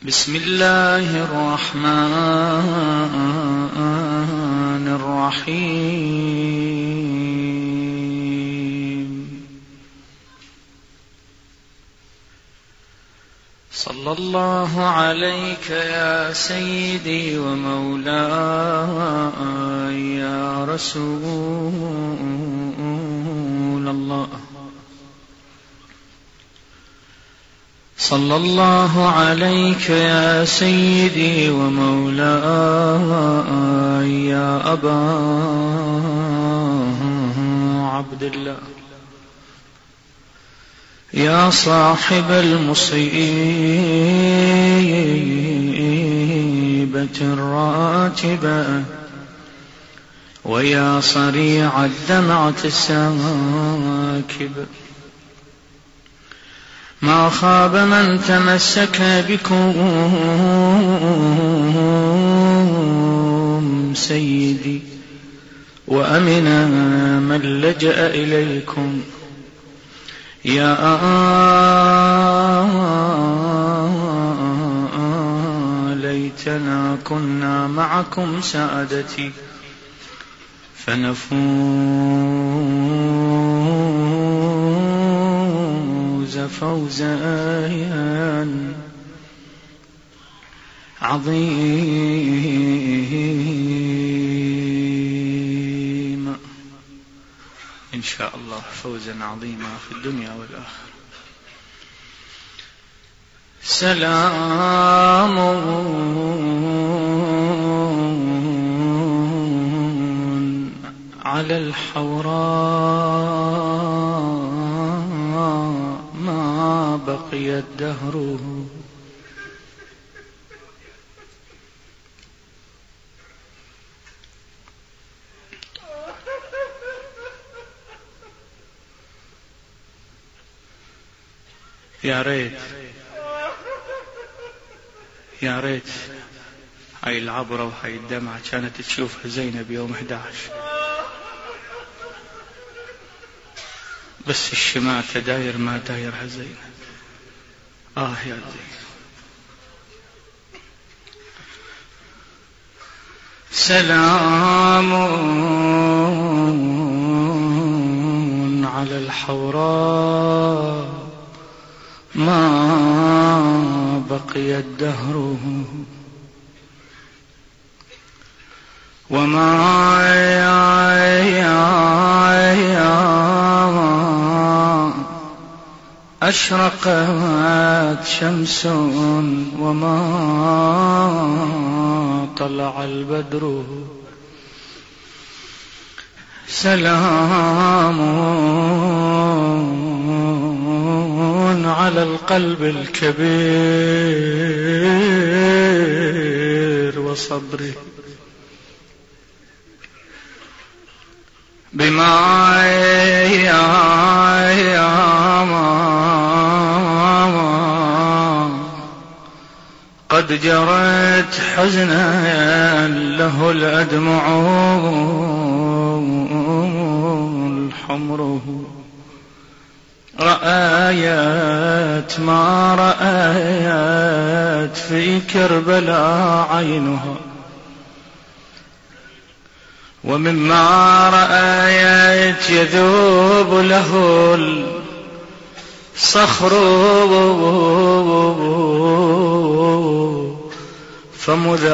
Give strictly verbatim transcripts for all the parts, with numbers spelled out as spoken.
بسم الله الرحمن الرحيم. صلى الله عليك يا سيدي ومولاي يا رسول الله. صلى الله عليك يا سيدي ومولاي يا أبا عبد الله، يا صاحب المصيبة الراتبة، ويا صريع الدمعة الساكبة. ما خاب من تمسك بكم سيدي، وأمن من لجأ إليكم. يا ليتنا كنا معكم سادتي فنفوز فوزا عظيما إن شاء الله، فوزا عظيما في الدنيا والآخرة. سلام على الحوراء ما بقي الدهر، يا ريت يا ريت هاي العبرة وهاي الدمعة كانت تشوفها زينب يوم أحد عشر، بس الشماتة داير ما دايرها زينب. آه يا زينب. سلام على الحوراء ما بقي الدهر، وما أشرقت شمس وما طلع البدر. سلام على القلب الكبير وصبره، بما قد جرت حزنا له الأدمع الحمر. رأيت ما رأيت في كربلاء عينها، ومما رأيت يذوب له الصخر، فمذ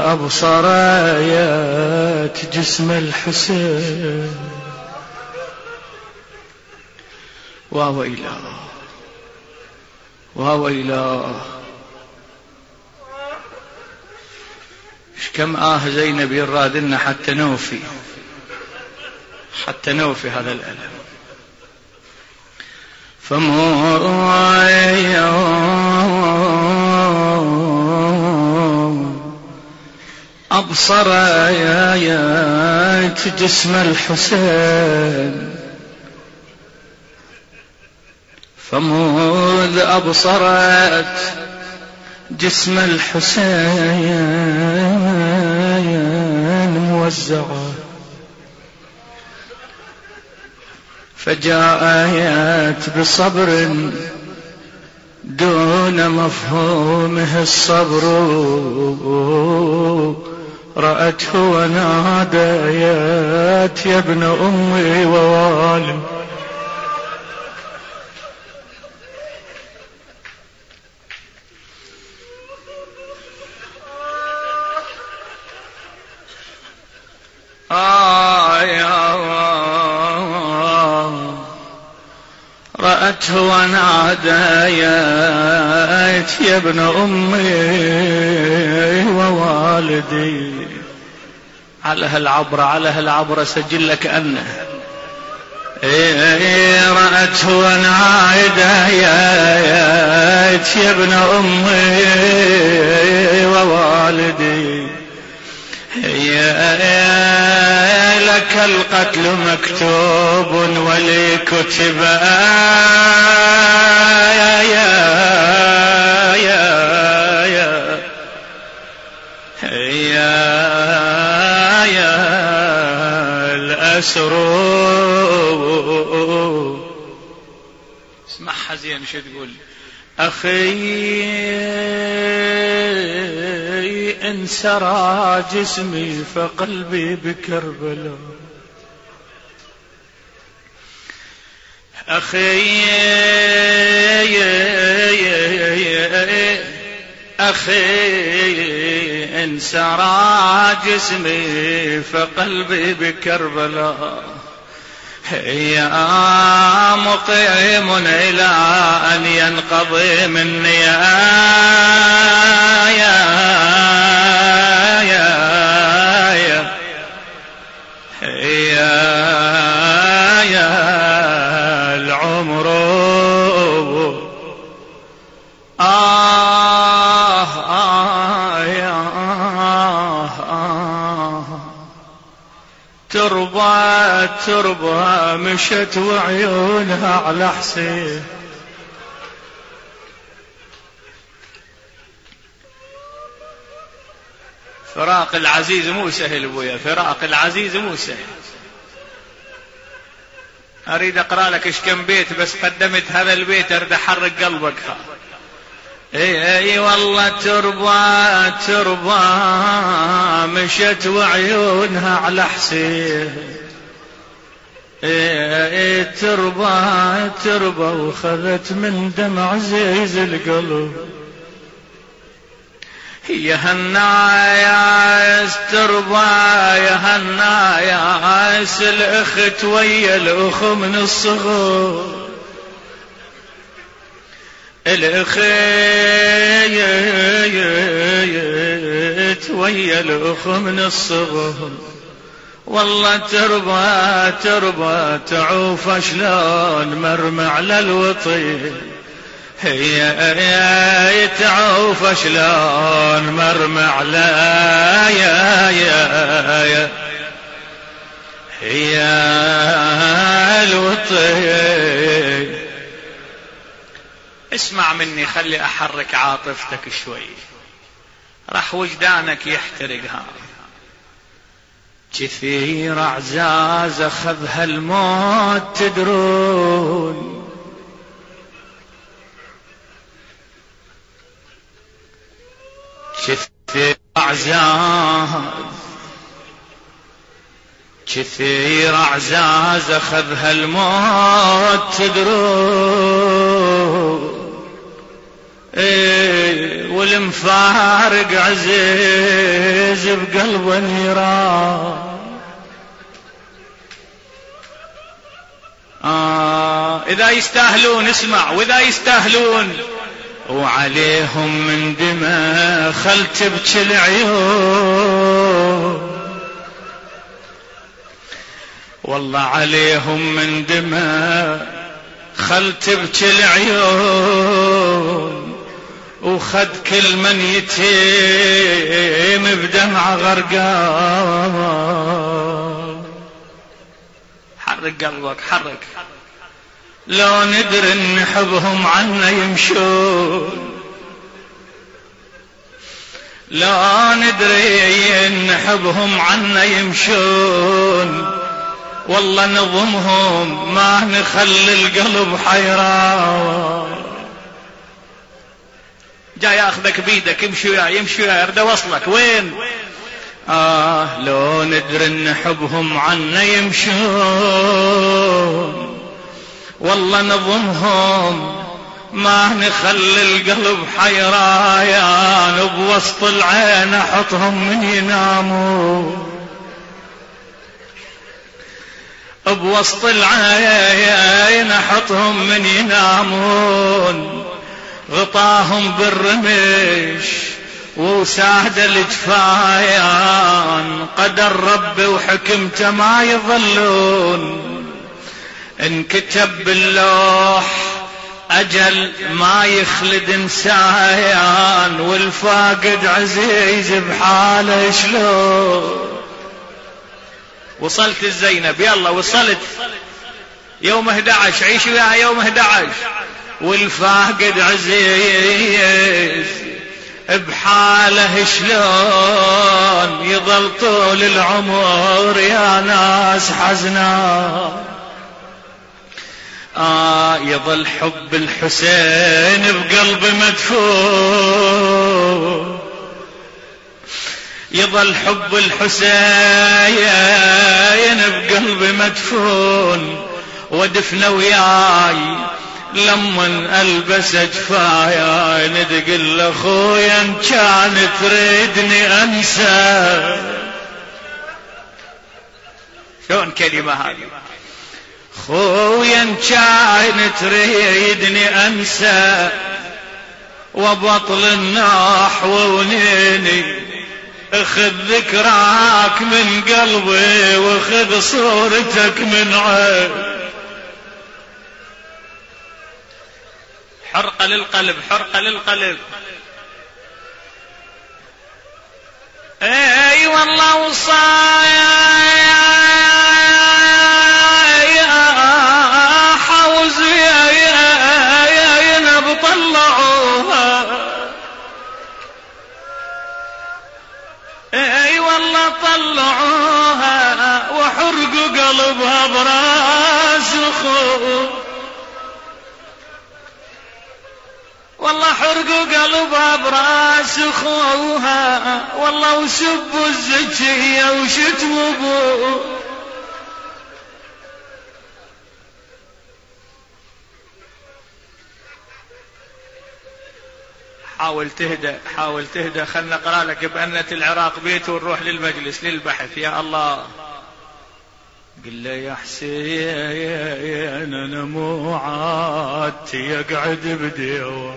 أبصرت جسم الحسين وويلا وويلا. كم آه زينب يرادلنا حتى نوفي حتى نوفي هذا الألم. فمر أبصرت جسم الحسين، فمذ أبصرت جسم الحسين موزعا، فجاءت بصبر دون مفهومه الصبر، رأته وناديت يا ابن أمي ووالد. آه يا رأته وناديت يا ابن أمي ووالدي. على هالعبرة على هالعبرة سجل لك أنه إيه رأته وناديت يا ابن أمي ووالدي. يا لك القتل مكتوب ولي كتب يا يا يا يا يا يا الأسر. اسمعها زين شو تقول. أخي انسرى جسمي فقلبي بكربلاء. أخي أخي انسرى جسمي فقلبي بكربلاء. يا مقيم إلى أن ينقضي مني يا يا يا يا يا العمر. آه آه يا آه تربى تربى مشت وعيونها على حسين. فراق العزيز مو سهل ابويا، فراق العزيز مو سهل. اريد اقرا لك ايش كم بيت بس قدمت هذا البيت اريد احرق قلبك. اي اي والله تربى تربى مشت وعيونها على حسين. اي تربى تربى وخذت من دمع عزيز القلب. يا هنا يا عايز تربى يا هنا يا عايز الاخت ويا الاخ من الصغر. الاخت ويا الاخ من الصغر. والله تربى تربى تعوف شلون مرمى على الوطي. هي تعوف شلون مرمى على يا يا يا هي الوطي. اسمع مني خلي احرك عاطفتك شوي راح وجدانك يحترقها. كثير اعزاز اخذها الموت تدرون. كثير اعزاز كثير اعزاز اخذها الموت تدرون. ايه والمفارق عزيز بقلب نيران. آه اذا يستاهلون اسمع واذا يستاهلون وعليهم من دماء خل تبكي العيون. والله عليهم من دماء خل تبكي العيون. وخد كل من يتيم بدمع غرقان. حرك قلبك حرك. لو ندري نحبهم عنا يمشون. لو ندري نحبهم عنا يمشون. والله نظمهم ما نخلي القلب حيران. جاي اخذك بيدك يمشي وياي يمشي وياي اريد اوصلك وين؟ آه لو ندري نحبهم عنا يمشون والله نظمهم ما نخلي القلب حيران بوسط العين احطهم من يناموا بوسط العين احطهم من ينامون غطاهم بالرمش وساد الجفايان قدر ربي وحكمته ما يظلون انكتب باللوح أجل ما يخلد انسان والفاقد عزيز بحاله شلون. وصلت الزينب يلا وصلت يوم احد عشر عيش وياها يوم احد عشر والفاقد عزيز بحاله شلون يظل طول العمر يا ناس حزنا. آه يظل حب الحسين بقلبي مدفون يظل حب الحسين بقلبي مدفون ودفنه وياي لما البس جفايا ندق لاخويا ان كان تريدني انسى. شلون كلمه هذه؟ خويا ان كان تريدني انسى وبطل النحو ونيني اخذ ذكراك من قلبي واخذ صورتك من عين. حرقة للقلب حرقة للقلب. اي والله وصايا حوز يا ينب طلعوها. اي والله طلعوها وحرقوا قلبها براس اخوه والله حرقوا قلبها براس اخوها والله وسبوا الزكية وشتموا ابوه. حاول تهدى حاول تهدى خلنا نقرأ لك بأنة العراق بيت ونروح للمجلس للبحث. يا الله قل له يا حسين انا مو عادتي يقعد بديوان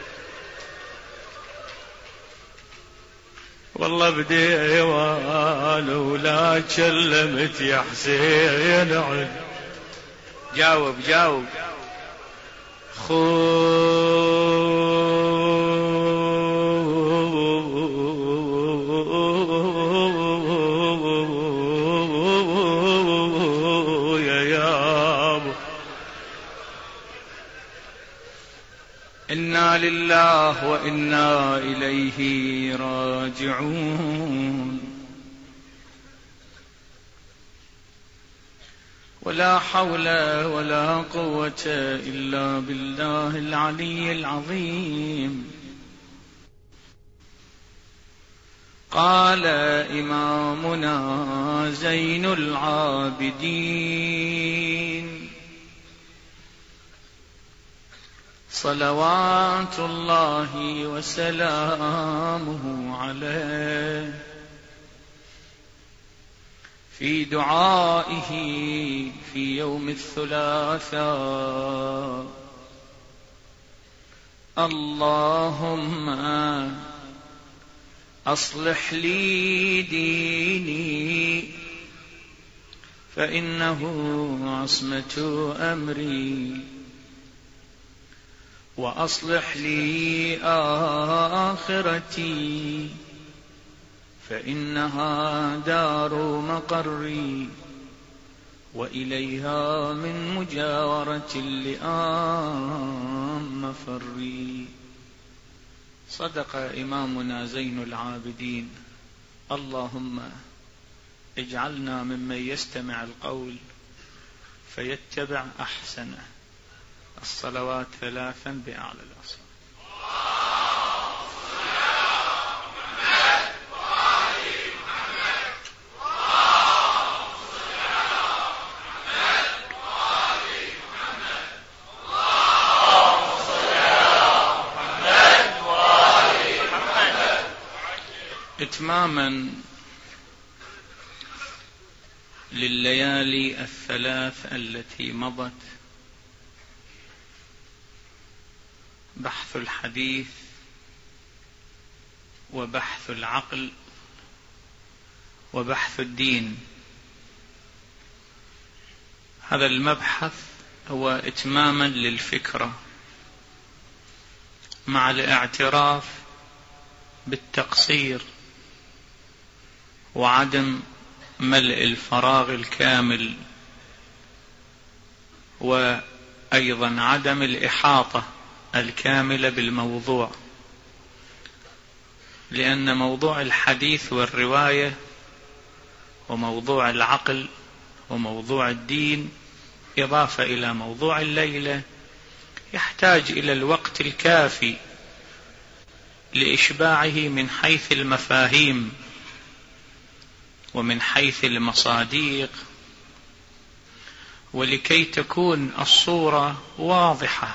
والله بديوان ولا كلمت يا حسين عد. جاوب جاوب. إنا لله وإنا إليه راجعون. ولا حول ولا قوة إلا بالله العلي العظيم. قال إمامنا زين العابدين صلوات الله وسلامه عليه في دعائه في يوم الثلاثاء: اللهم أصلح لي ديني فإنه عصمة أمري، وأصلح لي آخرتي فإنها دار مقري، وإليها من مجاورة اللئام مفري. صدق إمامنا زين العابدين. اللهم اجعلنا ممن يستمع القول فيتبع أحسنه. الصلوات ثلاثا بأعلى الأصوات. إتماما لليالي الثلاث التي مضت بحث الحديث وبحث العقل وبحث الدين. هذا المبحث هو إتماما للفكرة مع الاعتراف بالتقصير وعدم ملء الفراغ الكامل، وأيضا عدم الإحاطة الكاملة بالموضوع، لأن موضوع الحديث والرواية وموضوع العقل وموضوع الدين إضافة إلى موضوع الليلة يحتاج إلى الوقت الكافي لإشباعه من حيث المفاهيم ومن حيث المصاديق، ولكي تكون الصورة واضحة.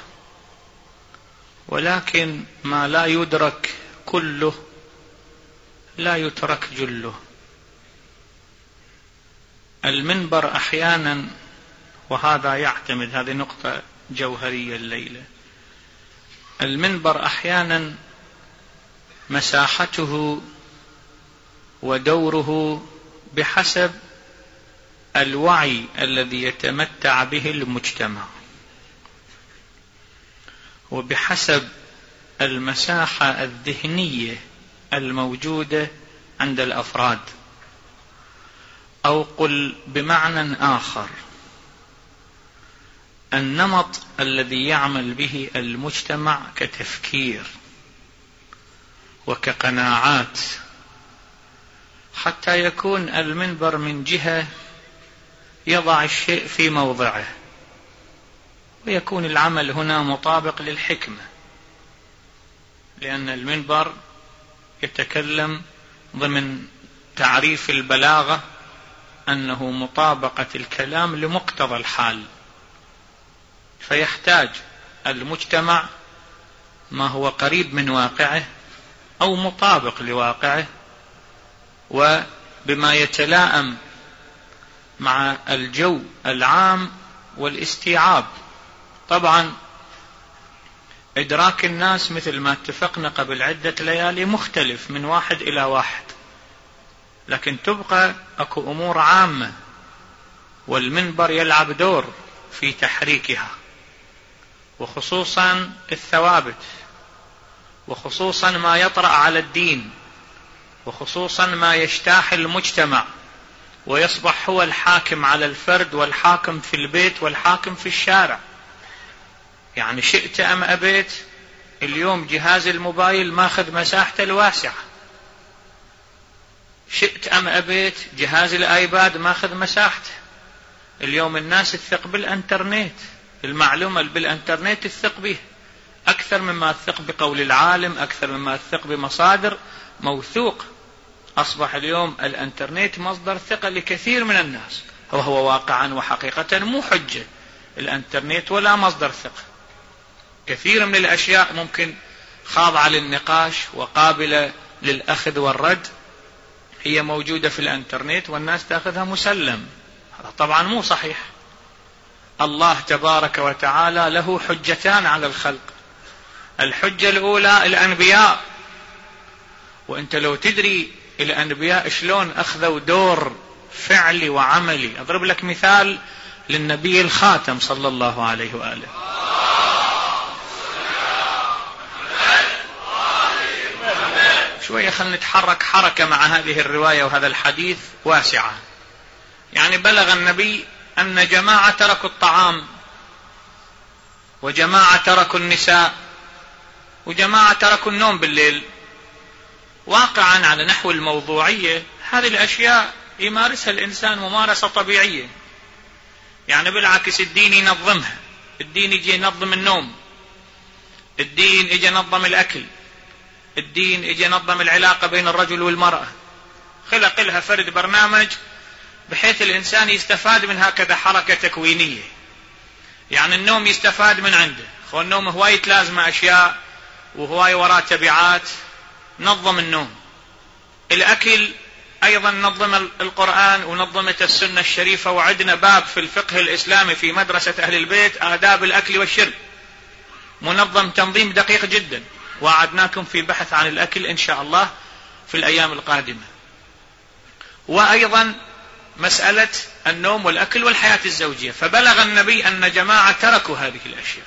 ولكن ما لا يدرك كله لا يترك جله. المنبر أحيانا، وهذا يعتمد، هذه نقطة جوهرية الليلة، المنبر أحيانا مساحته ودوره بحسب الوعي الذي يتمتع به المجتمع، وبحسب المساحة الذهنية الموجودة عند الأفراد، أو قل بمعنى آخر النمط الذي يعمل به المجتمع كتفكير وكقناعات، حتى يكون المنبر من جهة يضع الشيء في موضعه، ويكون العمل هنا مطابق للحكمة، لأن المنبر يتكلم ضمن تعريف البلاغة أنه مطابقة الكلام لمقتضى الحال، فيحتاج المجتمع ما هو قريب من واقعه أو مطابق لواقعه، وبما يتلائم مع الجو العام والاستيعاب. طبعا إدراك الناس مثل ما اتفقنا قبل عدة ليالي مختلف من واحد إلى واحد، لكن تبقى أكو أمور عامة، والمنبر يلعب دور في تحريكها، وخصوصا الثوابت، وخصوصا ما يطرأ على الدين، وخصوصا ما يجتاح المجتمع ويصبح هو الحاكم على الفرد والحاكم في البيت والحاكم في الشارع. يعني شئت أم أبيت، اليوم جهاز الموبايل ماخذ مساحته الواسعة، شئت أم أبيت جهاز الآيباد ماخذ مساحته. اليوم الناس تثق بالانترنت، المعلومة بالانترنت تثق به أكثر مما تثق بقول العالم، أكثر مما تثق بمصادر موثوق. أصبح اليوم الانترنت مصدر ثقة لكثير من الناس، وهو واقعا وحقيقة مو حجة الانترنت ولا مصدر ثقة. كثير من الأشياء ممكن خاضعة للنقاش وقابلة للأخذ والرد هي موجودة في الانترنت والناس تأخذها مسلم. هذا طبعا مو صحيح. الله تبارك وتعالى له حجتان على الخلق. الحجة الأولى الأنبياء، وأنت لو تدري الأنبياء شلون أخذوا دور فعلي وعملي. أضرب لك مثال للنبي الخاتم صلى الله عليه وآله. شوية خلنا نتحرك حركة مع هذه الرواية وهذا الحديث واسعة. يعني بلغ النبي أن جماعة تركوا الطعام، وجماعة تركوا النساء، وجماعة تركوا النوم بالليل. واقعا على نحو الموضوعية هذه الأشياء يمارسها الإنسان ممارسة طبيعية، يعني بالعكس الدين ينظمها. الدين يجي ينظم النوم، الدين يجي ينظم الأكل، الدين يجي ينظم العلاقة بين الرجل والمرأة. خلق لها فرد برنامج بحيث الإنسان يستفاد من هكذا حركة تكوينية. يعني النوم يستفاد من عنده، خو النوم هواية لازمة أشياء وهواية وراء تبعات. نظم النوم. الأكل أيضا نظم القرآن ونظمت السنة الشريفة، وعدنا باب في الفقه الإسلامي في مدرسة أهل البيت آداب الأكل والشرب، منظم تنظيم دقيق جدا، وعدناكم في بحث عن الأكل إن شاء الله في الأيام القادمة. وأيضا مسألة النوم والأكل والحياة الزوجية. فبلغ النبي أن جماعة تركوا هذه الأشياء،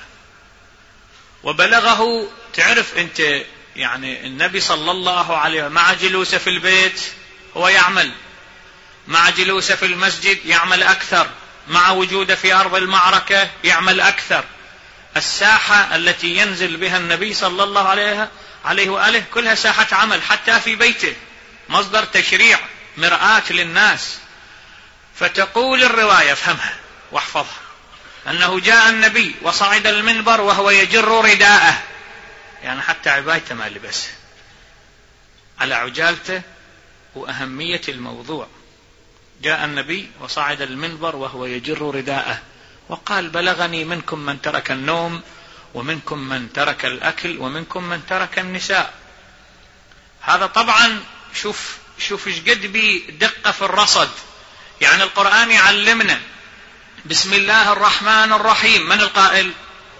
وبلغه، تعرف أنت يعني النبي صلى الله عليه وسلم مع جلوسه في البيت هو يعمل، مع جلوسه في المسجد يعمل أكثر، مع وجوده في أرض المعركة يعمل أكثر. الساحة التي ينزل بها النبي صلى الله عليه عليه وآله كلها ساحة عمل، حتى في بيته مصدر تشريع، مرآة للناس. فتقول الرواية، افهمها واحفظها، أنه جاء النبي وصعد المنبر وهو يجر رداءه، يعني حتى عبايته ما لبسه، على عجالته وأهمية الموضوع. جاء النبي وصعد المنبر وهو يجر رداءه وقال: بلغني منكم من ترك النوم، ومنكم من ترك الأكل، ومنكم من ترك النساء. هذا طبعا شوف شوف ايش قد بي دقة في الرصد. يعني القرآن يعلمنا بسم الله الرحمن الرحيم، من القائل؟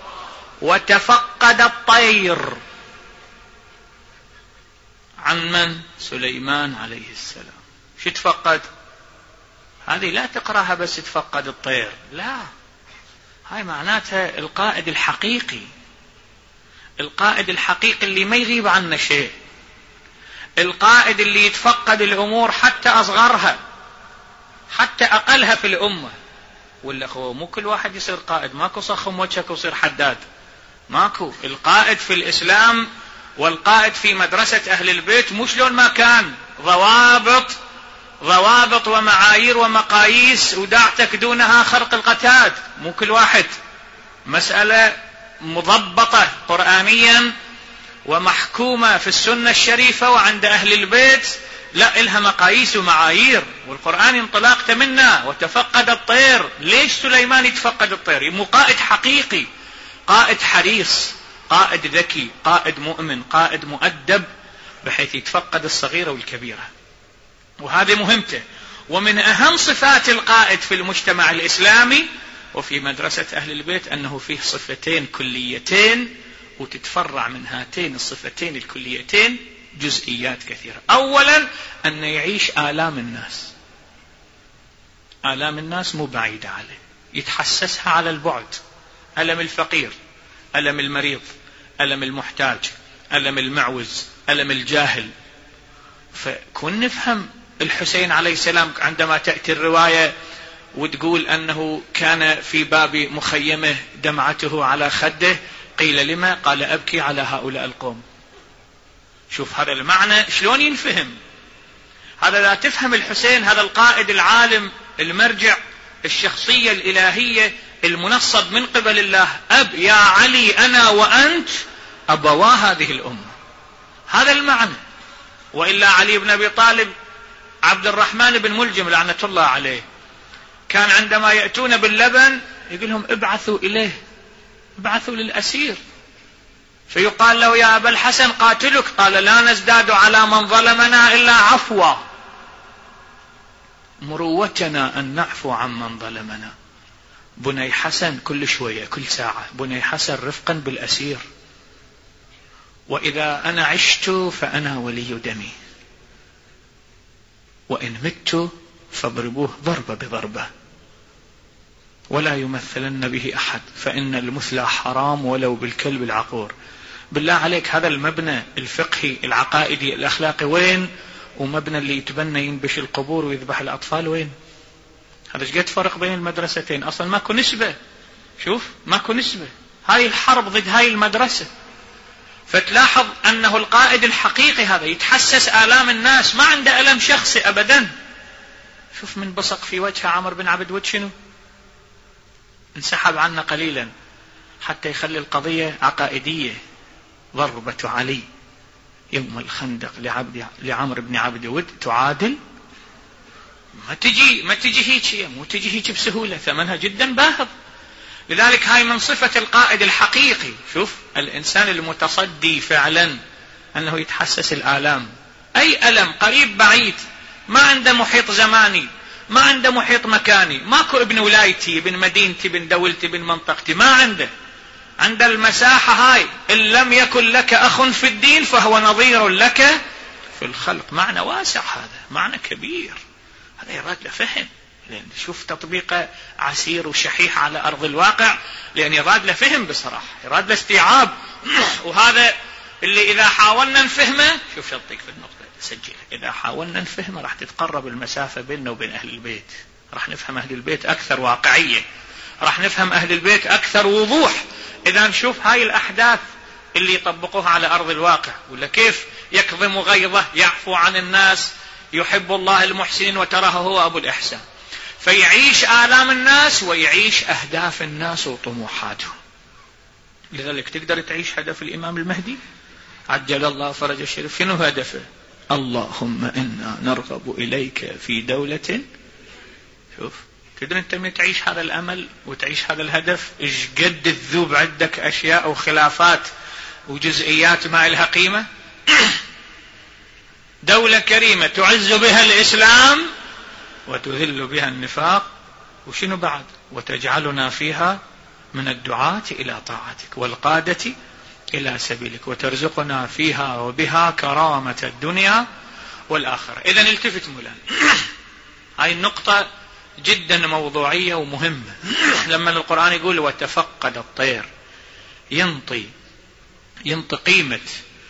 وتفقد الطير، عن من؟ سليمان عليه السلام. شو تفقد؟ هذه لا تقرأها بس تفقد الطير، لا، هاي معناتها القائد الحقيقي، القائد الحقيقي اللي ما يغيب عنه شيء، القائد اللي يتفقد الأمور حتى أصغرها، حتى أقلها في الأمة. ولا أخوه مو كل واحد يصير قائد، ماكو صخم وجهك وصير حداد، ماكو. القائد في الإسلام والقائد في مدرسة أهل البيت مو شلون ما كان، ضوابط ضوابط ومعايير ومقاييس وداعتك دونها خرق القتاد. مو كل واحد، مسألة مضبطة قرآنيا ومحكومة في السنة الشريفة وعند أهل البيت، لا، إلها مقاييس ومعايير، والقرآن انطلاقته منا. وتفقد الطير، ليش سليمان يتفقد الطير؟ مو قائد حقيقي، قائد حريص، قائد ذكي، قائد مؤمن، قائد مؤدب، بحيث يتفقد الصغيرة والكبيرة. وهذه مهمته. ومن أهم صفات القائد في المجتمع الإسلامي وفي مدرسة أهل البيت أنه فيه صفتين كليتين، وتتفرع من هاتين الصفتين الكليتين جزئيات كثيرة. أولا أن يعيش آلام الناس، آلام الناس مو بعيدة عليه، يتحسسها على البعد، ألم الفقير، ألم المريض، ألم المحتاج، ألم المعوز، ألم الجاهل. فكن نفهم الحسين عليه السلام عندما تأتي الرواية وتقول أنه كان في باب مخيمه دمعته على خده، قيل لما؟ قال أبكي على هؤلاء القوم. شوف هذا المعنى شلون ينفهم. هذا لا تفهم الحسين، هذا القائد العالم المرجع، الشخصية الإلهية المنصب من قبل الله، أب يا علي أنا وأنت أبوا هذه الأمة، هذا المعنى. وإلا علي بن أبي طالب، عبد الرحمن بن ملجم لعنة الله عليه، كان عندما يأتون باللبن يقول لهم ابعثوا إليه، ابعثوا للأسير، فيقال له يا أبا الحسن قاتلك، قال لا نزداد على من ظلمنا إلا عفوا، مروتنا أن نعفو عن من ظلمنا. بني حسن كل شوية كل ساعة، بني حسن رفقا بالأسير، وإذا أنا عشت فأنا ولي دمي، وإن مت فاضربوه ضربة بضربة، ولا يمثلن به أحد، فإن المثلى حرام ولو بالكلب العقور. بالله عليك هذا المبنى الفقهي العقائدي الأخلاقي وين؟ ومبنى اللي يتبنى ينبش القبور ويذبح الأطفال وين؟ هذا ايش قد فرق بين المدرستين؟ أصلا ماكو نسبة، شوف ماكو نسبة، هاي الحرب ضد هاي المدرسة. فتلاحظ أنه القائد الحقيقي هذا يتحسس آلام الناس، ما عنده ألم شخصي أبدا. شوف من بصق في وجه عمرو بن عبد ود شنو؟ انسحب عنا قليلا حتى يخلي القضية عقائدية. ضربة علي يوم الخندق لعبد لعمرو بن عبد ود تعادل، ما تجي ما تجي هيك، مو تجي هيك بسهولة، ثمنها جدا باهظ. لذلك هاي من صفة القائد الحقيقي. شوف الإنسان المتصدي فعلا أنه يتحسس الآلام، أي ألم قريب بعيد، ما عنده محيط زماني، ما عنده محيط مكاني، ماكو ابن ولايتي ابن مدينتي ابن دولتي ابن منطقتي، ما عنده. عند المساحة هاي إن لم يكن لك أخ في الدين فهو نظير لك في الخلق. معنى واسع، هذا معنى كبير، هذا يراد له فهم. لأن شوف تطبيقه عسير وشحيح على أرض الواقع، لأن يراد له فهم بصراحة، يراد له استيعاب. وهذا اللي إذا حاولنا نفهمه، شوف شطيك في النقطة سجل، إذا حاولنا نفهمه راح تتقرب المسافة بيننا وبين أهل البيت، راح نفهم أهل البيت أكثر واقعية، راح نفهم أهل البيت أكثر وضوح إذا نشوف هاي الأحداث اللي يطبقوها على أرض الواقع. ولا كيف يكظم غيظه، يعفو عن الناس، يحب الله المحسنين وتراه هو أبو الإحسان، فيعيش آلام الناس ويعيش أهداف الناس وطموحاتهم. لذلك تقدر تعيش هدف الإمام المهدي عجل الله فرج الشريف. شنو هدفه؟ اللهم إنا نرغب إليك في دولة. شوف تقدر أنت من تعيش هذا الأمل وتعيش هذا الهدف. إيش قد الذوب عندك أشياء وخلافات وجزئيات ما لها قيمة. دولة كريمة تعز بها الإسلام وتذل بها النفاق، وشنو بعد؟ وتجعلنا فيها من الدعاة إلى طاعتك والقادة إلى سبيلك، وترزقنا فيها وبها كرامة الدنيا والآخرة. إذن التفت مولانا، هاي النقطة جدا موضوعية ومهمة. لما القرآن يقول وتفقد الطير، ينطي ينطي قيمة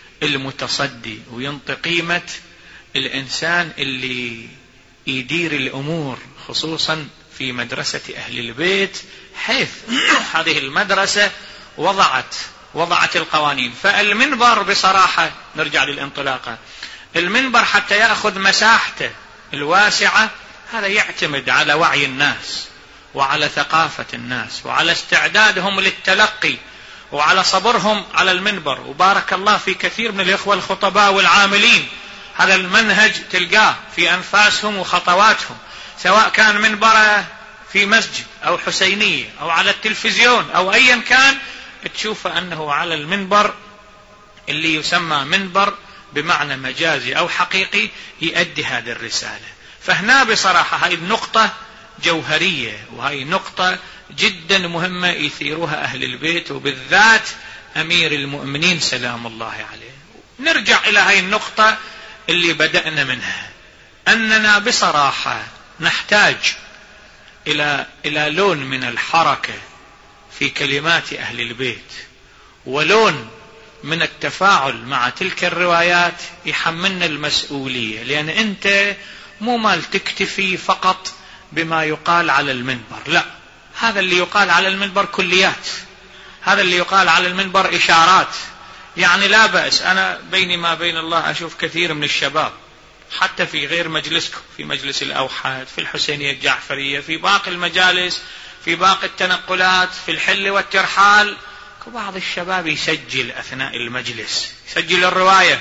المتصدي، وينطي قيمة الإنسان اللي يدير الأمور، خصوصا في مدرسة أهل البيت، حيث هذه المدرسة وضعت وضعت القوانين. فالمنبر بصراحة، نرجع للانطلاقة، المنبر حتى يأخذ مساحته الواسعة هذا يعتمد على وعي الناس وعلى ثقافة الناس وعلى استعدادهم للتلقي وعلى صبرهم على المنبر. وبارك الله في كثير من الإخوة الخطباء والعاملين، هذا المنهج تلقاه في أنفاسهم وخطواتهم، سواء كان منبره في مسجد أو حسينية أو على التلفزيون أو أيا كان، تشوف أنه على المنبر اللي يسمى منبر بمعنى مجازي أو حقيقي يؤدي هذه الرسالة. فهنا بصراحة هاي النقطة جوهرية، وهاي نقطة جدا مهمة يثيرها أهل البيت، وبالذات أمير المؤمنين سلام الله عليه. نرجع إلى هاي النقطة اللي بدأنا منها، أننا بصراحة نحتاج إلى إلى لون من الحركة في كلمات أهل البيت، ولون من التفاعل مع تلك الروايات يحملنا المسؤولية. لأن أنت مو مال تكتفي فقط بما يقال على المنبر، لا، هذا اللي يقال على المنبر كليات، هذا اللي يقال على المنبر إشارات. يعني لا بأس، أنا بيني ما بين الله أشوف كثير من الشباب حتى في غير مجلسكم، في مجلس الأوحاد، في الحسينية الجعفرية، في باقي المجالس، في باقي التنقلات، في الحل والترحال، بعض الشباب يسجل أثناء المجلس، يسجل الرواية.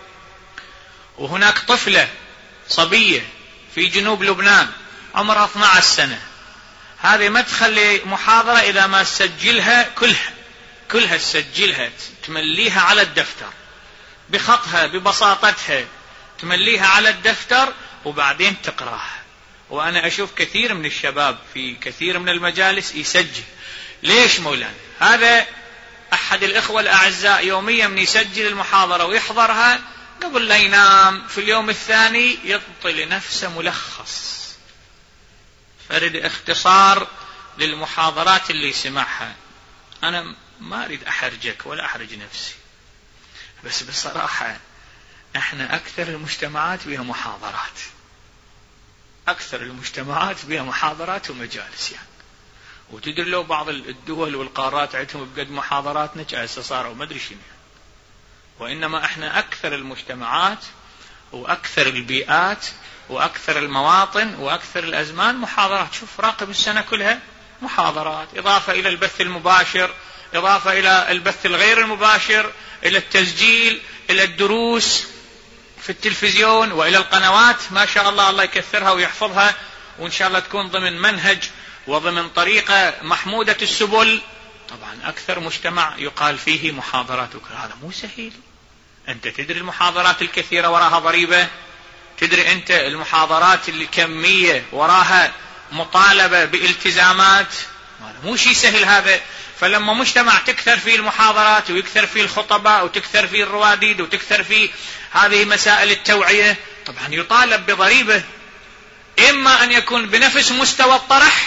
وهناك طفلة صبية في جنوب لبنان عمرها اثنتي عشرة سنة، هذه ما تخلي محاضرة إذا ما تسجلها كلها كلها تسجلها، تمليها على الدفتر بخطها ببساطتها، تمليها على الدفتر وبعدين تقراها. وأنا أشوف كثير من الشباب في كثير من المجالس يسجل. ليش مولانا؟ هذا أحد الإخوة الأعزاء يوميا من يسجل المحاضرة ويحضرها، قبل لا ينام في اليوم الثاني يعطي لنفسه ملخص، فرد اختصار للمحاضرات اللي سمعها. أنا ما أريد أحرجك ولا أحرج نفسي، بس بصراحة احنا أكثر المجتمعات بها محاضرات، أكثر المجتمعات بها محاضرات ومجالس يعني. وتدري لو بعض الدول والقارات عندهم بقد محاضراتنا هسه صاروا ما أدري شنو، وإنما احنا أكثر المجتمعات وأكثر البيئات وأكثر المواطن وأكثر الأزمان محاضرات. شوف راقب السنة كلها محاضرات، إضافة إلى البث المباشر، إضافة إلى البث الغير المباشر، إلى التسجيل، إلى الدروس في التلفزيون، وإلى القنوات ما شاء الله الله يكثرها ويحفظها، وإن شاء الله تكون ضمن منهج وضمن طريقة محمودة السبل. طبعا أكثر مجتمع يقال فيه محاضرات، هذا مو سهل، أنت تدري المحاضرات الكثيرة وراها ضريبة؟ تدري أنت المحاضرات الكمية وراها مطالبة بالتزامات؟ مو شيء سهل هذا. فلما مجتمع تكثر فيه المحاضرات ويكثر فيه الخطباء وتكثر فيه الرواديد وتكثر فيه هذه مسائل التوعية، طبعا يطالب بضريبة، إما أن يكون بنفس مستوى الطرح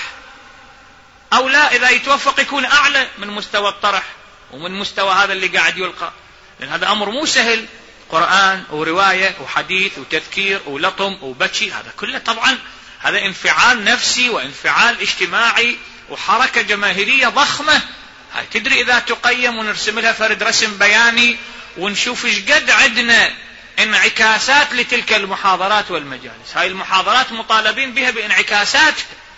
أو لا، إذا يتوفق يكون أعلى من مستوى الطرح ومن مستوى هذا اللي قاعد يلقى، لأن هذا أمر مو سهل. قرآن ورواية وحديث وتذكير ولطم وبكي، هذا كله طبعا هذا انفعال نفسي وانفعال اجتماعي وحركة جماهيرية ضخمة. هاي تدري إذا تقيم ونرسم لها فرد رسم بياني ونشوف ايش قد عندنا انعكاسات لتلك المحاضرات والمجالس. هاي المحاضرات مطالبين بها بانعكاسات،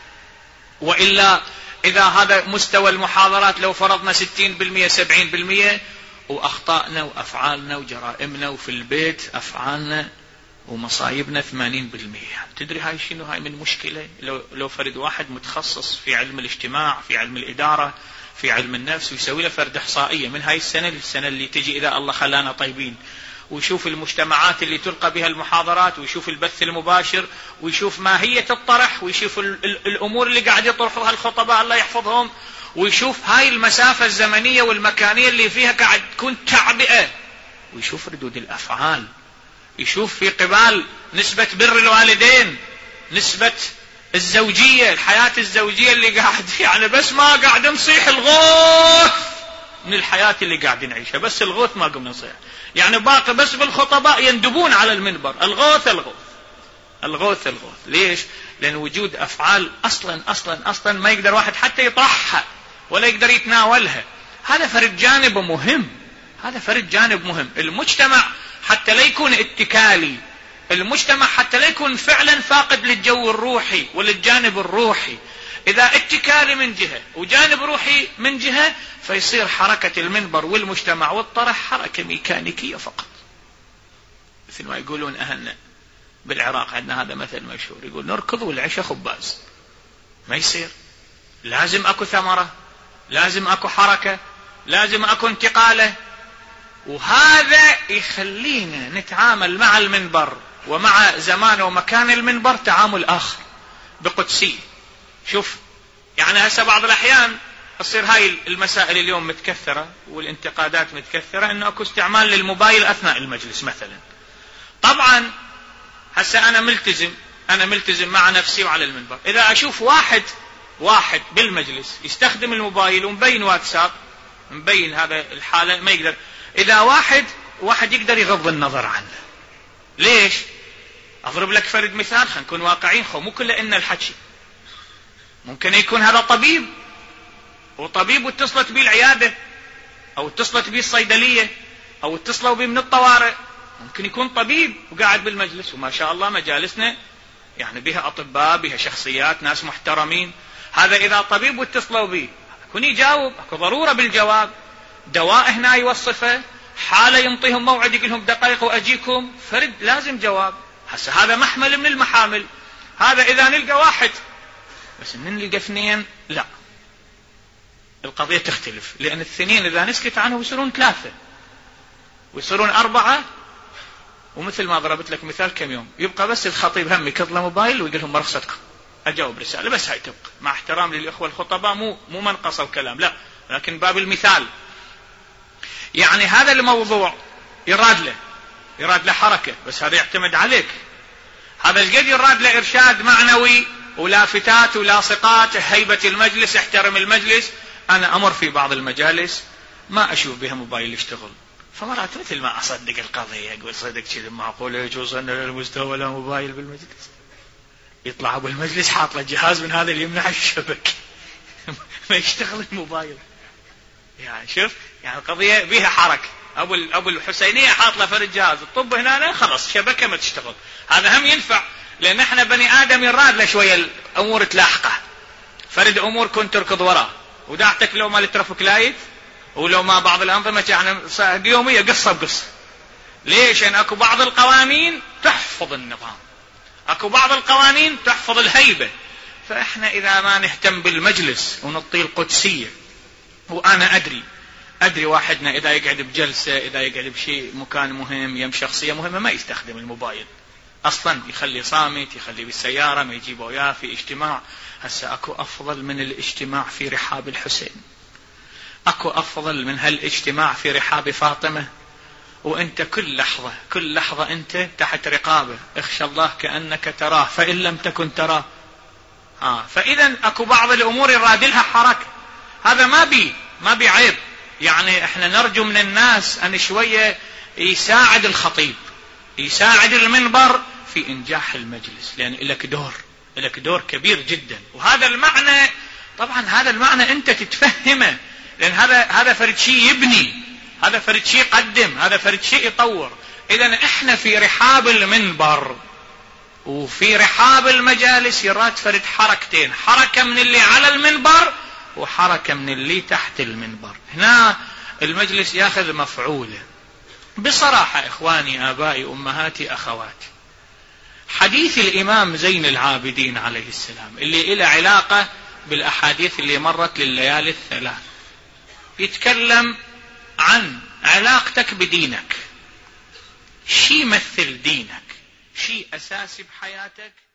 وإلا إذا هذا مستوى المحاضرات لو فرضنا ستين بالمئة سبعين بالمئة، وأخطائنا وأفعالنا وجرائمنا وفي البيت أفعالنا ومصايبنا ثمانين بالمئة، تدري هاي شنو؟ هاي من مشكلة. لو, لو فرد واحد متخصص في علم الاجتماع، في علم الإدارة، في علم النفس، ويسوي له فرد إحصائية من هاي السنة للسنة اللي تجي إذا الله خلانا طيبين، ويشوف المجتمعات اللي تلقى بها المحاضرات، ويشوف البث المباشر، ويشوف ماهية الطرح، ويشوف ال ال الأمور اللي قاعد يطرحوها الخطباء الله يحفظهم، ويشوف هاي المسافة الزمنية والمكانية اللي فيها قاعد تكون تعبئة، ويشوف ردود الأفعال، يشوف في قبال نسبة بر الوالدين، نسبة الزوجية، الحياة الزوجية اللي قاعد يعني بس ما قاعد نصيح الغوث من الحياة اللي قاعد نعيشها، بس الغوث ما قمنا نصيح، يعني باقي بس بالخطباء يندبون على المنبر الغوث الغوث الغوث الغوث. ليش؟ لأن وجود أفعال أصلا أصلا أصلا ما يقدر واحد حتى يطرحها ولا يقدر يتناولها. هذا فرد جانب مهم، هذا فرد جانب مهم. المجتمع حتى لا يكون اتكالي، المجتمع حتى لا يكون فعلا فاقد للجو الروحي وللجانب الروحي، إذا اتكالي من جهة وجانب روحي من جهة، فيصير حركة المنبر والمجتمع والطرح حركة ميكانيكية فقط. مثل ما يقولون أهلنا بالعراق، عندنا هذا مثل مشهور، يقول نركض والعشاء خباز. ما يصير، لازم أكو ثمرة، لازم أكو حركة، لازم أكو انتقالة. وهذا يخلينا نتعامل مع المنبر ومع زمان ومكان المنبر تعامل آخر بقدسية. شوف يعني هسه بعض الأحيان تصير هاي المسائل اليوم متكثرة والانتقادات متكثرة، إنه أكو استعمال للموبايل أثناء المجلس مثلا. طبعا هسه أنا ملتزم أنا ملتزم مع نفسي وعلى المنبر، إذا أشوف واحد واحد بالمجلس يستخدم الموبايل ومبين واتساب، مبين هذا الحالة ما يقدر، إذا واحد واحد يقدر يغض النظر عنه. ليش؟ أضرب لك فرد مثال، خلينا نكون واقعين، خو مو كله إن الحكي. ممكن يكون هذا طبيب، وطبيب واتصلت به العيادة أو اتصلت به الصيدلية أو اتصلوا به من الطوارئ. ممكن يكون طبيب وقاعد بالمجلس، وما شاء الله مجالسنا يعني بها أطباء، بها شخصيات، ناس محترمين. هذا إذا طبيب واتصلوا به يكون يجاوب، أكو ضرورة بالجواب، دواء هنا يوصفه، حالة ينطيهم موعد يقول لهم دقائق وأجيكم، فرد لازم جواب. هسه هذا محمل من المحامل. هذا إذا نلقى واحد، بس من نلقى اثنين لا، القضية تختلف، لأن الاثنين إذا نسكت عنه يصيرون ثلاثة ويصيرون أربعة. ومثل ما ضربت لك مثال كم يوم، يبقى بس الخطيب هم يكض له موبايل ويقول لهم رخصتكم أجاوب رسالة، بس هاي تبقى، مع احترام للإخوة الخطباء، مو مو منقص وكلام لا، لكن باب المثال. يعني هذا الموضوع يراد له يراد له حركة، بس هذا يعتمد عليك. هذا القد يراد له إرشاد معنوي ولافتات ولاصقات، هيبة المجلس، احترم المجلس. أنا أمر في بعض المجالس ما أشوف بها موبايل يشتغل، فمرات مثل ما أصدق القضية أقول صدق كذا معقول هيك وصلنا للمستوى لا موبايل بالمجلس؟ يطلع أبو المجلس حاط له جهاز من هذا اللي يمنع الشبك ما يشتغل الموبايل. يعني شوف، يعني القضية بها حركة. أبو أبو الحسينية حاط له فرد جهاز، الطب هنا خلص شبكة ما تشتغل. هذا هم ينفع، لأن احنا بني آدم يراد له شوية الأمور تلاحقه. فرد أمور كنت تركض وراه، وداعتك لو ما الترافيك لايت ولو ما بعض الأنظمة يعني يومية قصة بقصة. ليش؟ لأن أكو بعض القوانين تحفظ النظام، أكو بعض القوانين تحفظ الهيبة. فإحنا إذا ما نهتم بالمجلس ونعطيه القدسية، وأنا أدري أدري واحدنا إذا يقعد بجلسة، إذا يقعد بشيء مكان مهم يم شخصية مهمة ما يستخدم الموبايل أصلا، يخلي صامت، يخلي بالسيارة، ما يجيبه وياه في اجتماع. هسه أكو أفضل من الاجتماع في رحاب الحسين؟ أكو أفضل من هالاجتماع في رحاب فاطمة؟ وأنت كل لحظة كل لحظة أنت تحت رقابه، اخشى الله كأنك تراه فإن لم تكن تراه. آه فإذا أكو بعض الأمور يرادلها حركة، هذا ما بي ما بي عيب. يعني احنا نرجو من الناس أن شوية يساعد الخطيب، يساعد المنبر في إنجاح المجلس، لأن لك دور لك دور كبير جدا. وهذا المعنى طبعا هذا المعنى أنت تتفهمه، لأن هذا هذا فرد شيء يبني، هذا فرد شيء يقدم، هذا فرد شيء يطور. إذا احنا في رحاب المنبر وفي رحاب المجالس يراد فرد حركتين، حركة من اللي على المنبر وحركة من اللي تحت المنبر. هنا المجلس ياخذ مفعوله. بصراحة إخواني آبائي أمهاتي أخواتي، حديث الإمام زين العابدين عليه السلام اللي له علاقة بالأحاديث اللي مرت لليالي الثلاث يتكلم عن علاقتك بدينك. شي يمثل دينك، شي أساسي بحياتك،